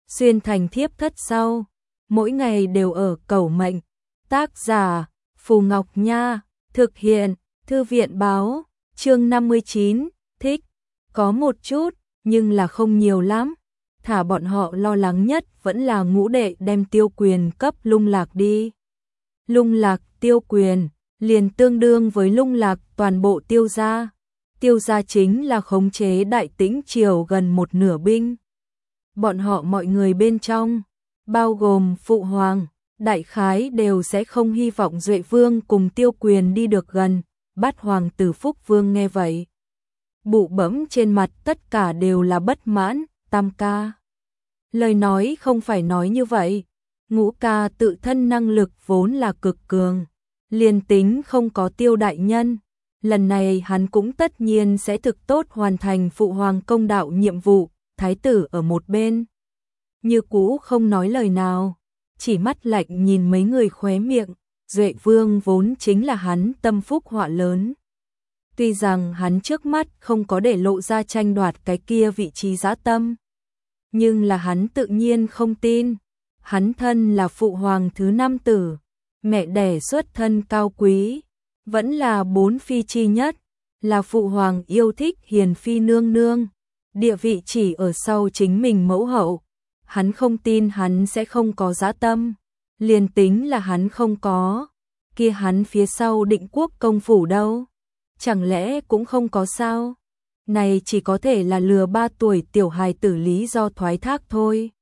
xuyên thành thiếp thất sau, mỗi ngày đều ở cầu mệnh. Tác giả Phù Ngọc Nha, thực hiện Thư viện Báo. Chương 59, thích, có một chút, nhưng là không nhiều lắm. Thả bọn họ lo lắng nhất vẫn là Ngũ đệ đem Tiêu Quyền cấp Lung Lạc đi. Lung Lạc, Tiêu Quyền, liền tương đương với Lung Lạc toàn bộ Tiêu gia. Tiêu gia chính là khống chế Đại Tĩnh triều gần một nửa binh. Bọn họ mọi người bên trong, bao gồm Phụ Hoàng, đại khái đều sẽ không hy vọng Duệ Vương cùng Tiêu Quyền đi được gần. Bát Hoàng tử Phúc Vương nghe vậy, bụ bẫm trên mặt tất cả đều là bất mãn. Tam ca, lời nói không phải nói như vậy. Ngũ ca tự thân năng lực vốn là cực cường, liền tính không có Tiêu đại nhân, lần này hắn cũng tất nhiên sẽ thực tốt hoàn thành Phụ Hoàng công đạo nhiệm vụ. Thái tử ở một bên như cũ không nói lời nào, chỉ mắt lạnh nhìn mấy người khóe miệng. Duệ Vương vốn chính là hắn tâm phúc họa lớn. Tuy rằng hắn trước mắt không có để lộ ra tranh đoạt cái kia vị trí dã tâm, nhưng là hắn tự nhiên không tin. Hắn thân là Phụ Hoàng thứ 5 tử, mẹ đẻ xuất thân cao quý, vẫn là 4 phi chi nhất, là Phụ Hoàng yêu thích hiền phi nương nương, địa vị chỉ ở sau chính mình mẫu hậu. Hắn không tin hắn sẽ không có dã tâm, liền tính là hắn không có, kia hắn phía sau Định Quốc công phủ đâu, chẳng lẽ cũng không có sao? Này chỉ có thể là lừa 3 tuổi tiểu hài tử lý do thoái thác thôi.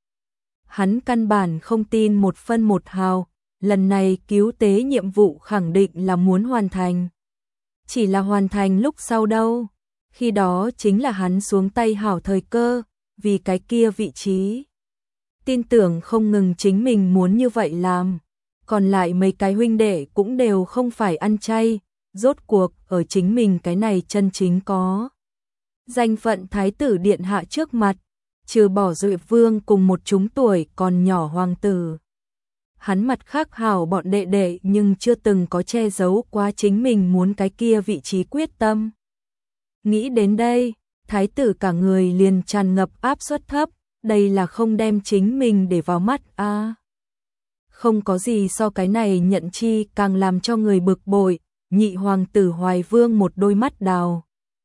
Hắn căn bản không tin một phân một hào, lần này cứu tế nhiệm vụ khẳng định là muốn hoàn thành. Chỉ là hoàn thành lúc sau đâu, khi đó chính là hắn xuống tay hảo thời cơ, vì cái kia vị trí. Tin tưởng không ngừng chính mình muốn như vậy làm, còn lại mấy cái huynh đệ cũng đều không phải ăn chay, rốt cuộc ở chính mình cái này chân chính có danh phận thái tử điện hạ trước mặt, trừ bỏ Duệ Vương cùng một chúng tuổi còn nhỏ hoàng tử. Hắn mặt khác hảo bọn đệ đệ nhưng chưa từng có che giấu qua chính mình muốn cái kia vị trí quyết tâm. Nghĩ đến đây, thái tử cả người liền tràn ngập áp suất thấp, đây là không đem chính mình để vào mắt a. Không có gì so cái này nhận chi càng làm cho người bực bội. Nhị hoàng tử Hoài Vương một đôi mắt đào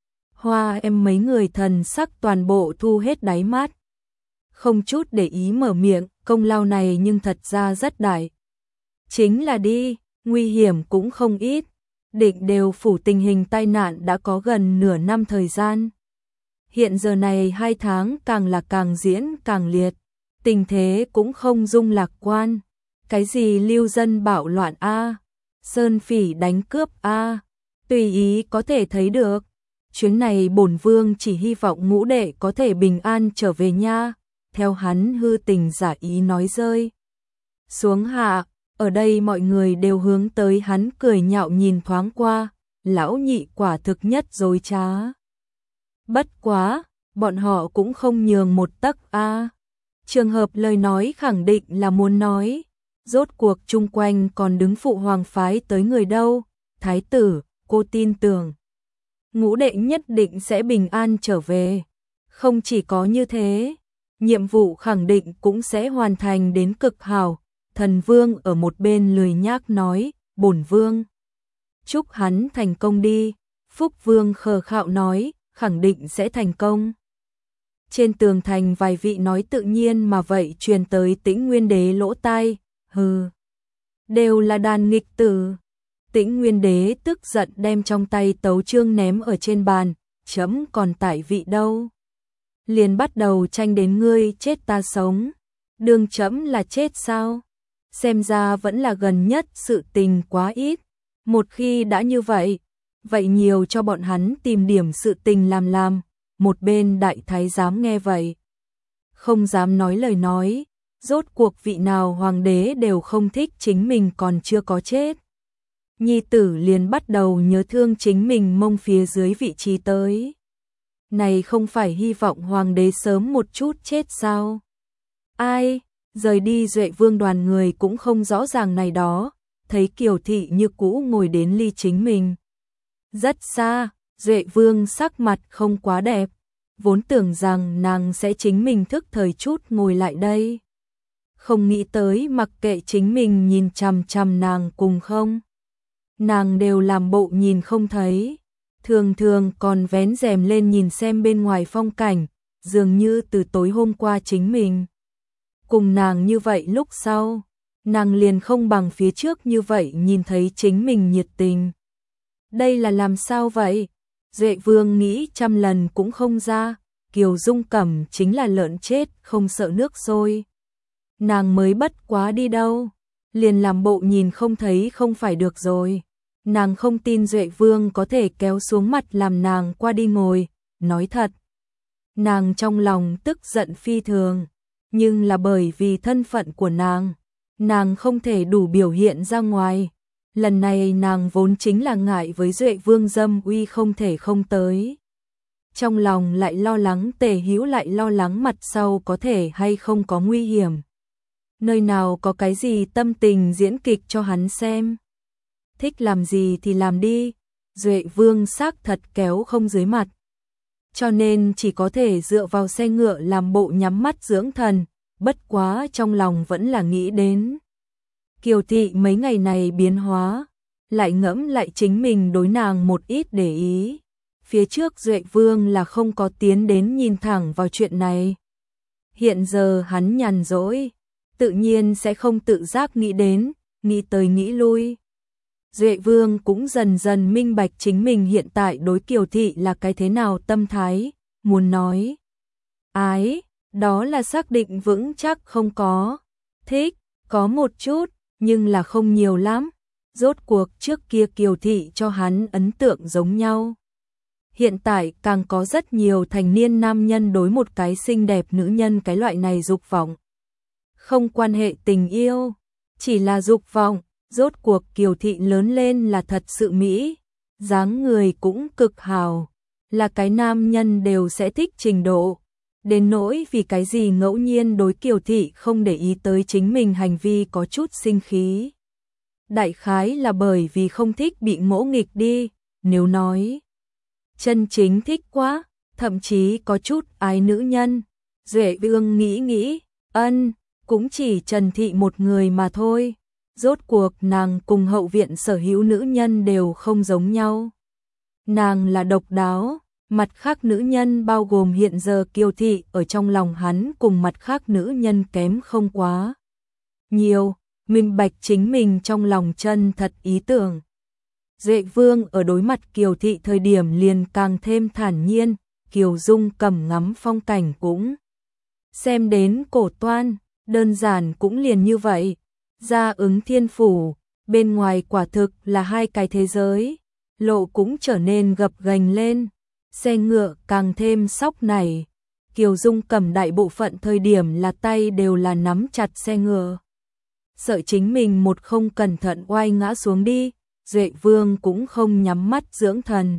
hoa em mấy người thần sắc toàn bộ thu hết đáy mắt, không chút để ý mở miệng. Công lao này nhưng thật ra rất đại, chính là đi, nguy hiểm cũng không ít. Định đều phủ tình hình tai nạn đã có gần nửa năm thời gian, hiện giờ này 2 tháng càng là càng diễn càng liệt, tình thế cũng không dung lạc quan. Cái gì lưu dân bạo loạn a, sơn phỉ đánh cướp a, tùy ý có thể thấy được. Chuyến này bổn vương chỉ hy vọng Ngũ đệ có thể bình an trở về nha. Theo hắn hư tình giả ý nói rơi xuống hạ, ở đây mọi người đều hướng tới hắn cười nhạo nhìn thoáng qua. Lão nhị quả thực nhất dối trá. Bất quá, bọn họ cũng không nhường một tấc a. Trường hợp lời nói khẳng định là muốn nói, rốt cuộc chung quanh còn đứng Phụ Hoàng phái tới người đâu. Thái tử, cô tin tưởng Ngũ đệ nhất định sẽ bình an trở về. Không chỉ có như thế, nhiệm vụ khẳng định cũng sẽ hoàn thành đến cực hảo. Thần Vương ở một bên lười nhác nói, bổn vương chúc hắn thành công đi. Phúc Vương khờ khạo nói, khẳng định sẽ thành công. Trên tường thành vài vị nói tự nhiên mà vậy truyền tới Tĩnh Nguyên Đế lỗ tai. Hừ, đều là đàn nghịch tử. Tĩnh Nguyên Đế tức giận đem trong tay tấu chương ném ở trên bàn, chấm còn tại vị đâu. Liền bắt đầu tranh đến ngươi chết ta sống. Đương chấm là chết sao? Xem ra vẫn là gần nhất sự tình quá ít. Một khi đã như vậy, vậy nhiều cho bọn hắn tìm điểm sự tình làm. Một bên đại thái giám nghe vậy, không dám nói lời nói. Rốt cuộc vị nào hoàng đế đều không thích chính mình còn chưa có chết. Nhi tử liền bắt đầu nhớ thương chính mình mông phía dưới vị trí tới. Này không phải hy vọng hoàng đế sớm một chút chết sao? Ai, rời đi Duệ Vương đoàn người cũng không rõ ràng này đó, thấy Kiều thị như cũ ngồi đến ly chính mình rất xa. Duệ Vương sắc mặt không quá đẹp, vốn tưởng rằng nàng sẽ chính mình thức thời chút ngồi lại đây. Không nghĩ tới mặc kệ chính mình nhìn chằm chằm nàng cùng không. Nàng đều làm bộ nhìn không thấy, thường thường còn vén rèm lên nhìn xem bên ngoài phong cảnh, dường như từ tối hôm qua chính mình. Cùng nàng như vậy lúc sau, nàng liền không bằng phía trước như vậy nhìn thấy chính mình nhiệt tình. Đây là làm sao vậy? Duệ Vương nghĩ trăm lần cũng không ra, Kiều Dung Cẩm chính là lợn chết không sợ nước sôi. Nàng mới bất quá đi đâu, liền làm bộ nhìn không thấy không phải được rồi. Nàng không tin Duệ Vương có thể kéo xuống mặt làm nàng qua đi ngồi, nói thật. Nàng trong lòng tức giận phi thường, nhưng là bởi vì thân phận của nàng không thể đủ biểu hiện ra ngoài. Lần này nàng vốn chính là ngại với Duệ Vương dâm uy không thể không tới. Trong lòng lại lo lắng Tề Hữu lại lo lắng mặt sau có thể hay không có nguy hiểm. Nơi nào có cái gì tâm tình diễn kịch cho hắn xem. Thích làm gì thì làm đi, Duệ Vương xác thật kéo không dưới mặt. Cho nên chỉ có thể dựa vào xe ngựa làm bộ nhắm mắt dưỡng thần, bất quá trong lòng vẫn là nghĩ đến. Kiều thị mấy ngày này biến hóa, lại ngẫm lại chính mình đối nàng một ít để ý. Phía trước Duệ Vương là không có tiến đến nhìn thẳng vào chuyện này. Hiện giờ hắn nhàn rỗi, tự nhiên sẽ không tự giác nghĩ đến, nghĩ tới nghĩ lui. Duệ Vương cũng dần dần minh bạch chính mình hiện tại đối Kiều thị là cái thế nào tâm thái, muốn nói. Ái, đó là xác định vững chắc không có. Thích, có một chút, nhưng là không nhiều lắm. Rốt cuộc trước kia Kiều thị cho hắn ấn tượng giống nhau. Hiện tại càng có rất nhiều thành niên nam nhân đối một cái xinh đẹp nữ nhân cái loại này dục vọng. Không quan hệ tình yêu, chỉ là dục vọng. Rốt cuộc Kiều thị lớn lên là thật sự mỹ, dáng người cũng cực hào, là cái nam nhân đều sẽ thích trình độ. Đến nỗi vì cái gì ngẫu nhiên đối Kiều thị không để ý tới chính mình hành vi có chút sinh khí. Đại khái là bởi vì không thích bị ngỗ nghịch đi, nếu nói chân chính thích quá, thậm chí có chút ái nữ nhân. Duệ Vương nghĩ, cũng chỉ Trần thị một người mà thôi. Rốt cuộc nàng cùng hậu viện sở hữu nữ nhân đều không giống nhau. Nàng là độc đáo, mặt khác nữ nhân bao gồm hiện giờ Kiều thị ở trong lòng hắn cùng mặt khác nữ nhân kém không quá nhiều, minh bạch chính mình trong lòng chân thật ý tưởng. Duệ Vương ở đối mặt Kiều thị thời điểm liền càng thêm thản nhiên, Kiều Dung Cẩm ngắm phong cảnh cũng xem đến cổ toan, đơn giản cũng liền như vậy. Ra Ứng Thiên Phủ, bên ngoài quả thực là hai cái thế giới, lộ cũng trở nên gập ghềnh lên, xe ngựa càng thêm sóc nảy. Kiều Dung Cẩm đại bộ phận thời điểm là tay đều là nắm chặt xe ngựa. Sợ chính mình một không cẩn thận oai ngã xuống đi, Duệ Vương cũng không nhắm mắt dưỡng thần.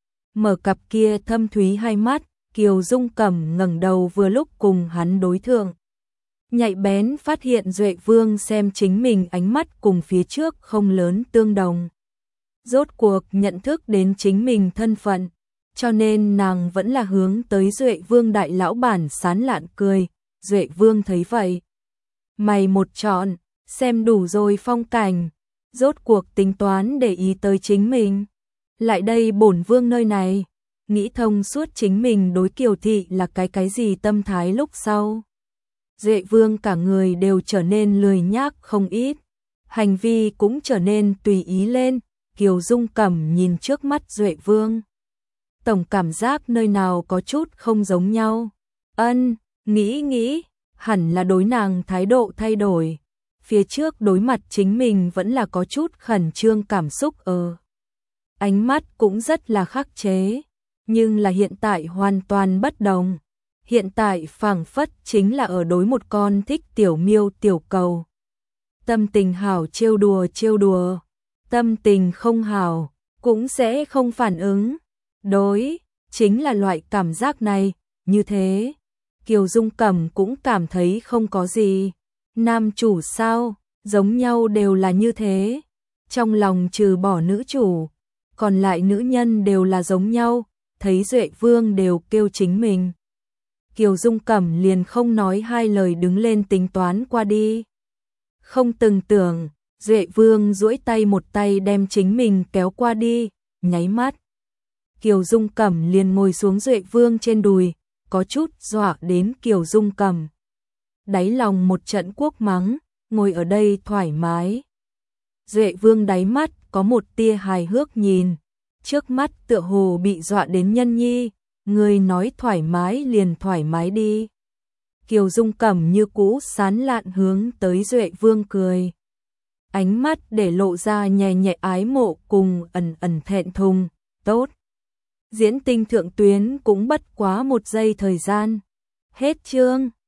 Mở cặp kia thâm thúy hai mắt, Kiều Dung Cẩm ngẩng đầu vừa lúc cùng hắn đối thượng. Nhạy bén phát hiện Duệ Vương xem chính mình ánh mắt cùng phía trước không lớn tương đồng. Rốt cuộc nhận thức đến chính mình thân phận, cho nên nàng vẫn là hướng tới Duệ Vương đại lão bản sán lạn cười. Duệ Vương thấy vậy, mày một trọn, xem đủ rồi phong cảnh, rốt cuộc tính toán để ý tới chính mình. Lại đây bổn vương nơi này, nghĩ thông suốt chính mình đối Kiều thị là cái gì tâm thái lúc sau. Duệ Vương cả người đều trở nên lười nhác không ít, hành vi cũng trở nên tùy ý lên. Kiều Dung Cẩm nhìn trước mắt Duệ Vương, tổng cảm giác nơi nào có chút không giống nhau. Nghĩ, hẳn là đối nàng thái độ thay đổi. Phía trước đối mặt chính mình vẫn là có chút khẩn trương cảm xúc ánh mắt cũng rất là khắc chế, nhưng là hiện tại hoàn toàn bất đồng. Hiện tại phảng phất chính là ở đối một con thích tiểu miêu tiểu cầu. Tâm tình hảo trêu đùa, tâm tình không hảo cũng sẽ không phản ứng. Đối, chính là loại cảm giác này, như thế. Kiều Dung Cẩm cũng cảm thấy không có gì. Nam chủ sao, giống nhau đều là như thế. Trong lòng trừ bỏ nữ chủ, còn lại nữ nhân đều là giống nhau. thấy Duệ Vương đều kêu chính mình. Kiều Dung Cẩm liền không nói hai lời đứng lên tính toán qua đi. Không từng tưởng, Duệ Vương duỗi tay một tay đem chính mình kéo qua đi, nháy mắt. Kiều Dung Cẩm liền ngồi xuống Duệ Vương trên đùi, có chút dọa đến Kiều Dung Cẩm. Đáy lòng một trận quốc mắng, ngồi ở đây thoải mái. Duệ Vương đáy mắt có một tia hài hước nhìn, trước mắt tựa hồ bị dọa đến nhân nhi, người nói thoải mái liền thoải mái đi. Kiều Dung Cẩm như cũ sán lạn hướng tới Duệ Vương cười. Ánh mắt để lộ ra nhẹ nhẹ ái mộ cùng ẩn ẩn thẹn thùng, tốt. Diễn tinh thượng tuyến cũng bất quá 1 giây thời gian. Hết chương.